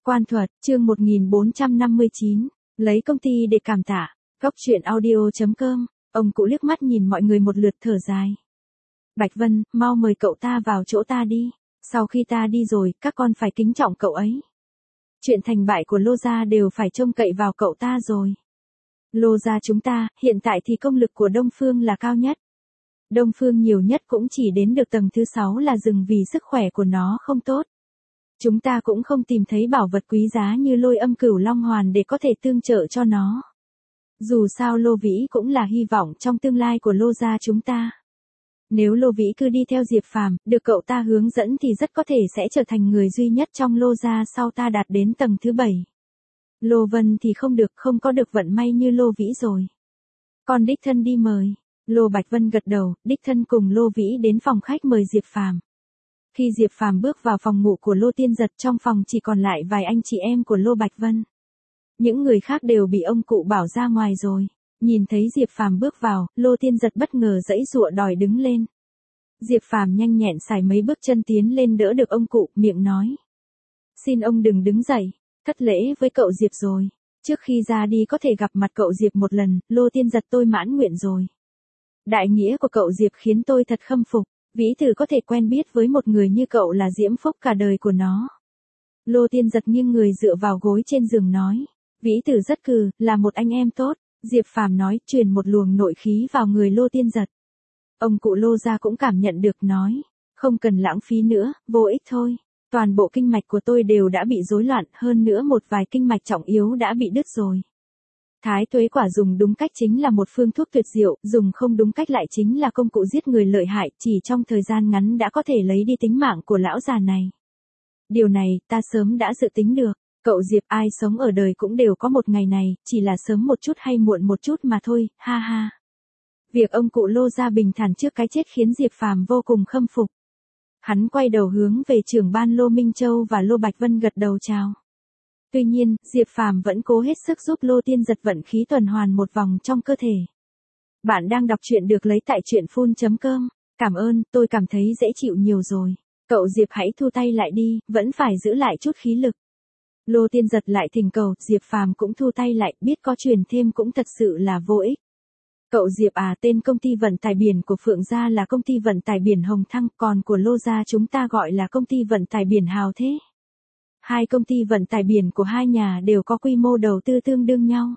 Quan thuật, chương 1459, lấy công ty để cảm tạ. Góc truyện audio.com, ông cụ liếc mắt nhìn mọi người một lượt thở dài. Bạch Vân, mau mời cậu ta vào chỗ ta đi. Sau khi ta đi rồi, các con phải kính trọng cậu ấy. Chuyện thành bại của Lô gia đều phải trông cậy vào cậu ta rồi. Lô gia chúng ta, hiện tại thì công lực của Đông Phương là cao nhất. Đông Phương nhiều nhất cũng chỉ đến được tầng thứ 6 là dừng vì sức khỏe của nó không tốt. Chúng ta cũng không tìm thấy bảo vật quý giá như Lôi Âm Cửu Long Hoàn để có thể tương trợ cho nó. Dù sao Lô Vĩ cũng là hy vọng trong tương lai của Lô gia chúng ta. Nếu Lô Vĩ cứ đi theo Diệp Phàm, được cậu ta hướng dẫn thì rất có thể sẽ trở thành người duy nhất trong Lô gia sau ta đạt đến tầng thứ 7. Lô Vân thì không có được vận may như Lô Vĩ rồi. Con đích thân đi mời. Lô Bạch Vân gật đầu, đích thân cùng Lô Vĩ đến phòng khách mời Diệp Phàm. Khi Diệp Phàm bước vào phòng ngủ của Lô Tiên Giật, trong phòng chỉ còn lại vài anh chị em của Lô Bạch Vân. Những người khác đều bị ông cụ bảo ra ngoài rồi. Nhìn thấy Diệp Phàm bước vào, Lô Tiên Giật bất ngờ giãy giụa đòi đứng lên. Diệp Phàm nhanh nhẹn xài mấy bước chân tiến lên đỡ được ông cụ, miệng nói: "Xin ông đừng đứng dậy, thất lễ với cậu Diệp rồi. Trước khi ra đi có thể gặp mặt cậu Diệp một lần, Lô Tiên Giật tôi mãn nguyện rồi. Đại nghĩa của cậu Diệp khiến tôi thật khâm phục. Vĩ Tử có thể quen biết với một người như cậu là diễm phúc cả đời của nó." Lô Tiên Giật nghiêng người dựa vào gối trên giường nói: "Vĩ Tử rất là một anh em tốt." Diệp Phàm nói, truyền một luồng nội khí vào người Lô Tiên Giật. Ông cụ Lô gia cũng cảm nhận được, nói: "Không cần lãng phí nữa, vô ích thôi. Toàn bộ kinh mạch của tôi đều đã bị rối loạn, hơn nữa một vài kinh mạch trọng yếu đã bị đứt rồi. Thái tuế quả dùng đúng cách chính là một phương thuốc tuyệt diệu, dùng không đúng cách lại chính là công cụ giết người lợi hại, chỉ trong thời gian ngắn đã có thể lấy đi tính mạng của lão già này. Điều này, ta sớm đã dự tính được. Cậu Diệp, ai sống ở đời cũng đều có một ngày này, chỉ là sớm một chút hay muộn một chút mà thôi, ha ha." Việc ông cụ Lô gia bình thản trước cái chết khiến Diệp Phàm vô cùng khâm phục. Hắn quay đầu hướng về trưởng ban Lô Minh Châu và Lô Bạch Vân gật đầu chào. Tuy nhiên, Diệp Phàm vẫn cố hết sức giúp Lô Tiên Giật vận khí tuần hoàn một vòng trong cơ thể. Bạn đang đọc truyện được lấy tại truyện.com. Cảm ơn, tôi cảm thấy dễ chịu nhiều rồi. Cậu Diệp hãy thu tay lại đi, vẫn phải giữ lại chút khí lực. Lô Tiên Giật lại thỉnh cầu, Diệp Phàm cũng thu tay lại, biết có truyền thêm cũng thật sự là vô ích. Cậu Diệp à, tên công ty vận tải biển của Phượng gia là công ty vận tải biển Hồng Thăng, còn của Lô gia chúng ta gọi là công ty vận tải biển Hào Thế. Hai công ty vận tải biển của hai nhà đều có quy mô đầu tư tương đương nhau.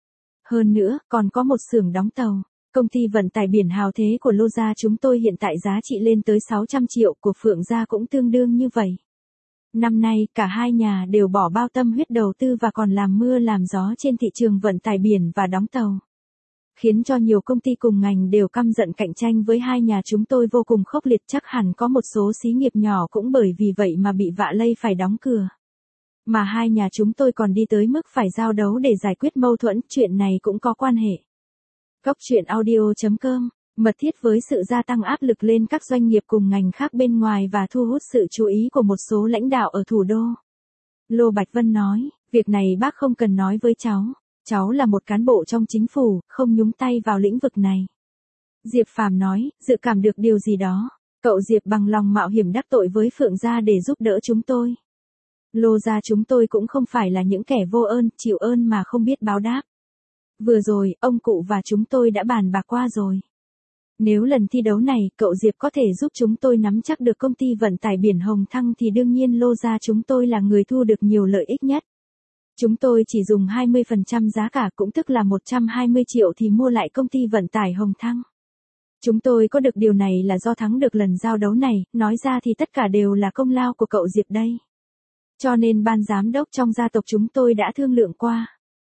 Hơn nữa, còn có một xưởng đóng tàu. Công ty vận tải biển Hào Thế của Lô gia chúng tôi hiện tại giá trị lên tới 600 triệu, của Phượng gia cũng tương đương như vậy. Năm nay, cả hai nhà đều bỏ bao tâm huyết đầu tư và còn làm mưa làm gió trên thị trường vận tải biển và đóng tàu. Khiến cho nhiều công ty cùng ngành đều căm giận cạnh tranh với hai nhà chúng tôi vô cùng khốc liệt, chắc hẳn có một số xí nghiệp nhỏ cũng bởi vì vậy mà bị vạ lây phải đóng cửa. Mà hai nhà chúng tôi còn đi tới mức phải giao đấu để giải quyết mâu thuẫn, chuyện này cũng có quan hệ. Góc truyện audio.com, mật thiết với sự gia tăng áp lực lên các doanh nghiệp cùng ngành khác bên ngoài và thu hút sự chú ý của một số lãnh đạo ở thủ đô. Lô Bạch Vân nói: "Việc này bác không cần nói với cháu. Cháu là một cán bộ trong chính phủ, không nhúng tay vào lĩnh vực này." Diệp Phàm nói, dự cảm được điều gì đó. Cậu Diệp bằng lòng mạo hiểm đắc tội với Phượng gia để giúp đỡ chúng tôi. Lô gia chúng tôi cũng không phải là những kẻ vô ơn, chịu ơn mà không biết báo đáp. Vừa rồi, ông cụ và chúng tôi đã bàn bạc qua rồi. Nếu lần thi đấu này, cậu Diệp có thể giúp chúng tôi nắm chắc được công ty vận tải biển Hồng Thăng thì đương nhiên Lô gia chúng tôi là người thu được nhiều lợi ích nhất. Chúng tôi chỉ dùng 20% giá cả, cũng tức là 120 triệu thì mua lại công ty vận tải Hồng Thăng. Chúng tôi có được điều này là do thắng được lần giao đấu này, nói ra thì tất cả đều là công lao của cậu Diệp đây. Cho nên ban giám đốc trong gia tộc chúng tôi đã thương lượng qua.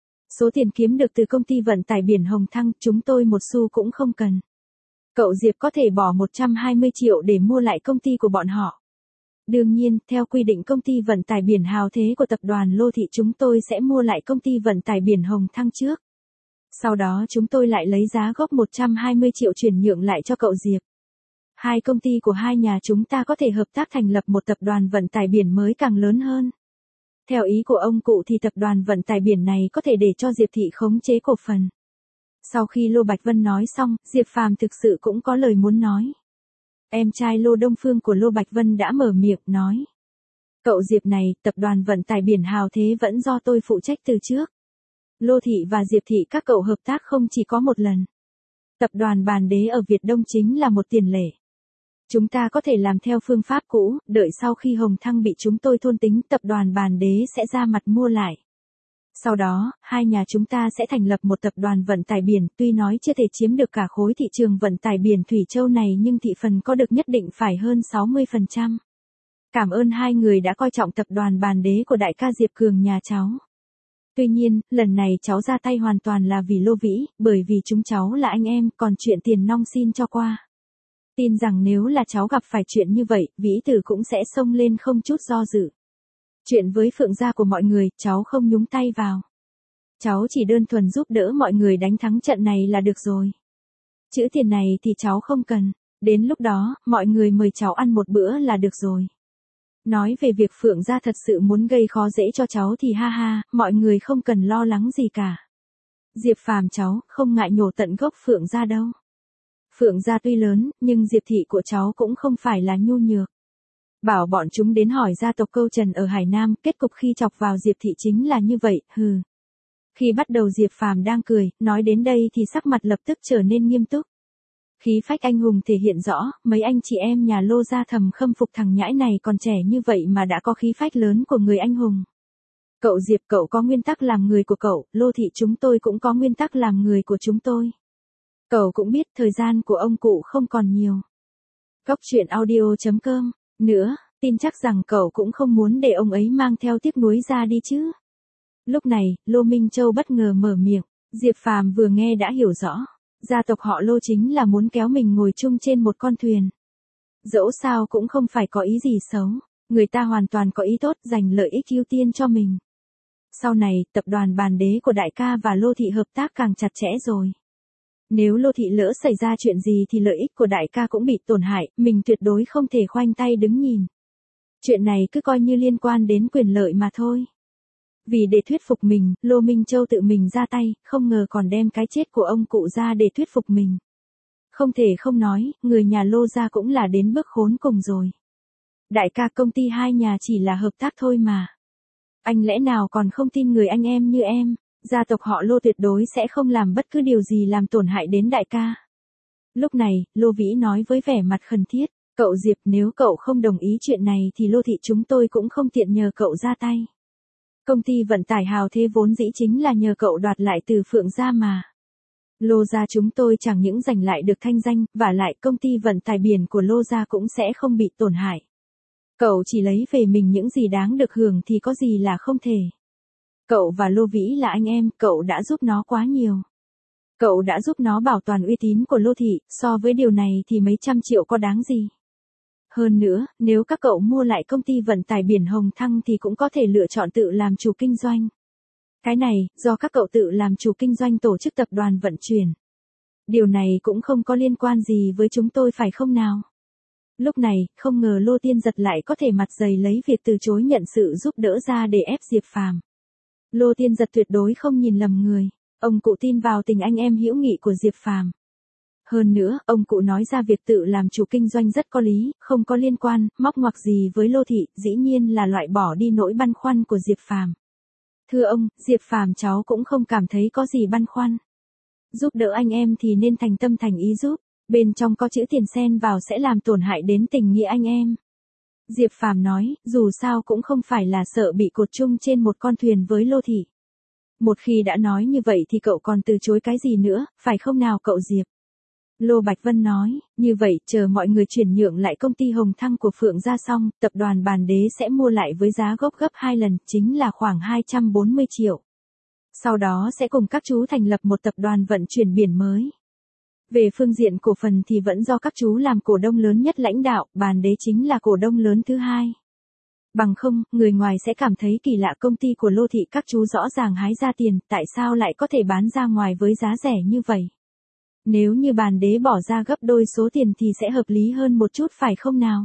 Số tiền kiếm được từ công ty vận tải biển Hồng Thăng, chúng tôi một xu cũng không cần. Cậu Diệp có thể bỏ 120 triệu để mua lại công ty của bọn họ. Đương nhiên, theo quy định công ty vận tải biển Hào Thế của tập đoàn Lô Thị chúng tôi sẽ mua lại công ty vận tải biển Hồng Thăng trước. Sau đó chúng tôi lại lấy giá gốc 120 triệu chuyển nhượng lại cho cậu Diệp. Hai công ty của hai nhà chúng ta có thể hợp tác thành lập một tập đoàn vận tải biển mới càng lớn hơn. Theo ý của ông cụ thì tập đoàn vận tải biển này có thể để cho Diệp Thị khống chế cổ phần." Sau khi Lô Bạch Vân nói xong, Diệp Phàm thực sự cũng có lời muốn nói. Em trai Lô Đông Phương của Lô Bạch Vân đã mở miệng nói: Cậu Diệp này, tập đoàn vận tải biển Hào Thế vẫn do tôi phụ trách từ trước. Lô Thị và Diệp Thị các cậu hợp tác không chỉ có một lần. Tập đoàn Bàn Đế ở Việt Đông chính là một tiền lệ. Chúng ta có thể làm theo phương pháp cũ, đợi sau khi Hồng Thăng bị chúng tôi thôn tính, tập đoàn Bàn Đế sẽ ra mặt mua lại. Sau đó, hai nhà chúng ta sẽ thành lập một tập đoàn vận tải biển, tuy nói chưa thể chiếm được cả khối thị trường vận tải biển Thủy Châu này nhưng thị phần có được nhất định phải hơn 60%. Cảm ơn hai người đã coi trọng tập đoàn Bàn Đế của đại ca Diệp Cường nhà cháu. Tuy nhiên, lần này cháu ra tay hoàn toàn là vì Lô Vĩ, bởi vì chúng cháu là anh em, còn chuyện tiền nong xin cho qua. Tin rằng nếu là cháu gặp phải chuyện như vậy, Vĩ Tử cũng sẽ xông lên không chút do dự. Chuyện với Phượng gia của mọi người, cháu không nhúng tay vào. Cháu chỉ đơn thuần giúp đỡ mọi người đánh thắng trận này là được rồi. Chữ tiền này thì cháu không cần, đến lúc đó, mọi người mời cháu ăn một bữa là được rồi. Nói về việc Phượng gia thật sự muốn gây khó dễ cho cháu thì ha ha, mọi người không cần lo lắng gì cả. Diệp Phàm cháu, không ngại nhổ tận gốc Phượng gia đâu. Phượng gia tuy lớn, nhưng Diệp thị của cháu cũng không phải là nhu nhược. Bảo bọn chúng đến hỏi gia tộc Câu Trần ở Hải Nam, kết cục khi chọc vào Diệp thị chính là như vậy, hừ. Khi bắt đầu Diệp Phàm đang cười, nói đến đây thì sắc mặt lập tức trở nên nghiêm túc. Khí phách anh hùng thể hiện rõ, mấy anh chị em nhà Lô gia thầm khâm phục thằng nhãi này còn trẻ như vậy mà đã có khí phách lớn của người anh hùng. Cậu Diệp, cậu có nguyên tắc làm người của cậu, Lô thị chúng tôi cũng có nguyên tắc làm người của chúng tôi. Cậu cũng biết thời gian của ông cụ không còn nhiều. Cóc truyện audio.com. Nữa, tin chắc rằng cậu cũng không muốn để ông ấy mang theo tiếc nuối ra đi chứ. Lúc này, Lô Minh Châu bất ngờ mở miệng, Diệp Phàm vừa nghe đã hiểu rõ. Gia tộc họ Lô chính là muốn kéo mình ngồi chung trên một con thuyền. Dẫu sao cũng không phải có ý gì xấu, người ta hoàn toàn có ý tốt dành lợi ích ưu tiên cho mình. Sau này, tập đoàn Bàn Đế của đại ca và Lô Thị hợp tác càng chặt chẽ rồi. Nếu Lô Thị lỡ xảy ra chuyện gì thì lợi ích của đại ca cũng bị tổn hại, mình tuyệt đối không thể khoanh tay đứng nhìn. Chuyện này cứ coi như liên quan đến quyền lợi mà thôi. Vì để thuyết phục mình, Lô Minh Châu tự mình ra tay, không ngờ còn đem cái chết của ông cụ ra để thuyết phục mình. Không thể không nói, người nhà Lô gia cũng là đến bước khốn cùng rồi. Đại ca công ty hai nhà chỉ là hợp tác thôi mà. Anh lẽ nào còn không tin người anh em như em, gia tộc họ Lô tuyệt đối sẽ không làm bất cứ điều gì làm tổn hại đến đại ca. Lúc này, Lô Vĩ nói với vẻ mặt khẩn thiết, cậu Diệp nếu cậu không đồng ý chuyện này thì Lô thị chúng tôi cũng không tiện nhờ cậu ra tay. Công ty vận tải Hào Thế vốn dĩ chính là nhờ cậu đoạt lại từ Phượng gia mà. Lô gia chúng tôi chẳng những giành lại được thanh danh, vả lại công ty vận tải biển của Lô gia cũng sẽ không bị tổn hại. Cậu chỉ lấy về mình những gì đáng được hưởng thì có gì là không thể. Cậu và Lô Vĩ là anh em, cậu đã giúp nó quá nhiều. Cậu đã giúp nó bảo toàn uy tín của Lô thị, so với điều này thì mấy trăm triệu có đáng gì. Hơn nữa, nếu các cậu mua lại công ty vận tải biển Hồng Thăng thì cũng có thể lựa chọn tự làm chủ kinh doanh. Cái này, do các cậu tự làm chủ kinh doanh tổ chức tập đoàn vận chuyển. Điều này cũng không có liên quan gì với chúng tôi phải không nào? Lúc này, không ngờ Lô Tiên Giật lại có thể mặt dày lấy việc từ chối nhận sự giúp đỡ ra để ép Diệp Phàm. Lô Tiên Giật tuyệt đối không nhìn lầm người. Ông cụ tin vào tình anh em hữu nghị của Diệp Phàm. Hơn nữa, ông cụ nói ra việc tự làm chủ kinh doanh rất có lý, không có liên quan, móc ngoặc gì với Lô thị, dĩ nhiên là loại bỏ đi nỗi băn khoăn của Diệp Phàm. Thưa ông, Diệp Phàm cháu cũng không cảm thấy có gì băn khoăn. Giúp đỡ anh em thì nên thành tâm thành ý giúp, bên trong có chữ tiền xen vào sẽ làm tổn hại đến tình nghĩa anh em. Diệp Phàm nói, dù sao cũng không phải là sợ bị cột chung trên một con thuyền với Lô thị. Một khi đã nói như vậy thì cậu còn từ chối cái gì nữa, phải không nào cậu Diệp? Lô Bạch Vân nói, như vậy, chờ mọi người chuyển nhượng lại công ty Hồng Thăng của Phượng gia xong, tập đoàn Bàn Đế sẽ mua lại với giá gốc gấp 2 lần, chính là khoảng 240 triệu. Sau đó sẽ cùng các chú thành lập một tập đoàn vận chuyển biển mới. Về phương diện cổ phần thì vẫn do các chú làm cổ đông lớn nhất lãnh đạo, Bàn Đế chính là cổ đông lớn thứ hai. Bằng không, người ngoài sẽ cảm thấy kỳ lạ công ty của Lô thị các chú rõ ràng hái ra tiền, tại sao lại có thể bán ra ngoài với giá rẻ như vậy? Nếu như Bàn Đế bỏ ra gấp đôi số tiền thì sẽ hợp lý hơn một chút phải không nào?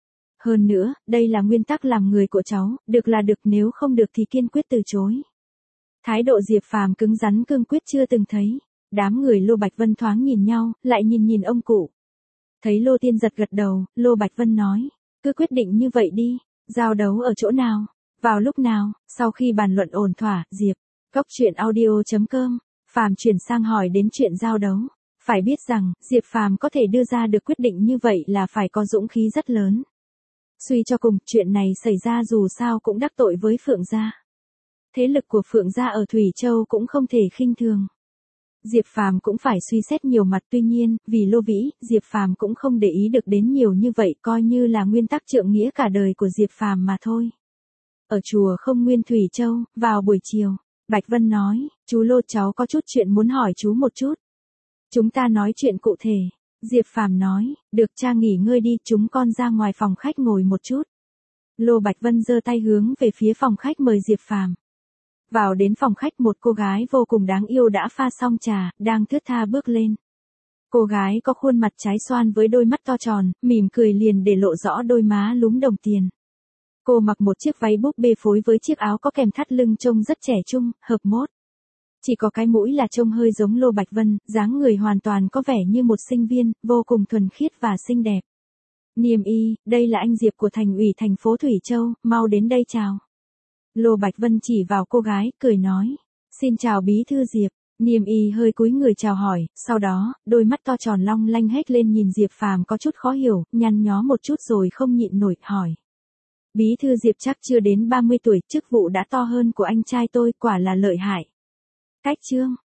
Hơn nữa, đây là nguyên tắc làm người của cháu, được là được nếu không được thì kiên quyết từ chối. Thái độ Diệp Phàm cứng rắn cương quyết chưa từng thấy. Đám người Lô Bạch Vân thoáng nhìn nhau, lại nhìn ông cụ. Thấy Lô Tiên Giật gật đầu, Lô Bạch Vân nói, cứ quyết định như vậy đi, Giao đấu ở chỗ nào? Vào lúc nào? Sau khi bàn luận ổn thỏa, Diệp. Góc chuyện audio.com. Phàm chuyển sang hỏi đến chuyện giao đấu. Phải biết rằng, Diệp Phàm có thể đưa ra được quyết định như vậy là phải có dũng khí rất lớn. Suy cho cùng, chuyện này xảy ra dù sao cũng đắc tội với Phượng gia. Thế lực của Phượng gia ở Thủy Châu cũng không thể khinh thường. Diệp Phàm cũng phải suy xét nhiều mặt, tuy nhiên, vì Lô Vĩ, Diệp Phàm cũng không để ý được đến nhiều như vậy, coi như là nguyên tắc trượng nghĩa cả đời của Diệp Phàm mà thôi. Ở chùa Không Nguyên Thủy Châu, vào buổi chiều, Bạch Vân nói, chú Lô cháu có chút chuyện muốn hỏi chú một chút. Chúng ta nói chuyện cụ thể. Diệp Phàm nói, được cha nghỉ ngơi đi, chúng con ra ngoài phòng khách ngồi một chút. Lô Bạch Vân giơ tay hướng về phía phòng khách mời Diệp Phàm. Vào đến phòng khách, một cô gái vô cùng đáng yêu đã pha xong trà, đang thướt tha bước lên. Cô gái có khuôn mặt trái xoan với đôi mắt to tròn, mỉm cười liền để lộ rõ đôi má lúm đồng tiền. Cô mặc một chiếc váy búp bê phối với chiếc áo có kèm thắt lưng trông rất trẻ trung, hợp mốt. Chỉ có cái mũi là trông hơi giống Lô Bạch Vân, dáng người hoàn toàn có vẻ như một sinh viên, vô cùng thuần khiết và xinh đẹp. Niềm y, đây là anh Diệp của thành ủy thành phố Thủy Châu, mau đến đây chào. Lô Bạch Vân chỉ vào cô gái, cười nói. Xin chào bí thư Diệp. Niềm y hơi cúi người chào hỏi, sau đó, đôi mắt to tròn long lanh hét lên nhìn Diệp Phàm có chút khó hiểu, nhăn nhó một chút rồi không nhịn nổi, hỏi. Bí thư Diệp chắc chưa đến 30 tuổi, chức vụ đã to hơn của anh trai tôi, quả là lợi hại. Cách trương,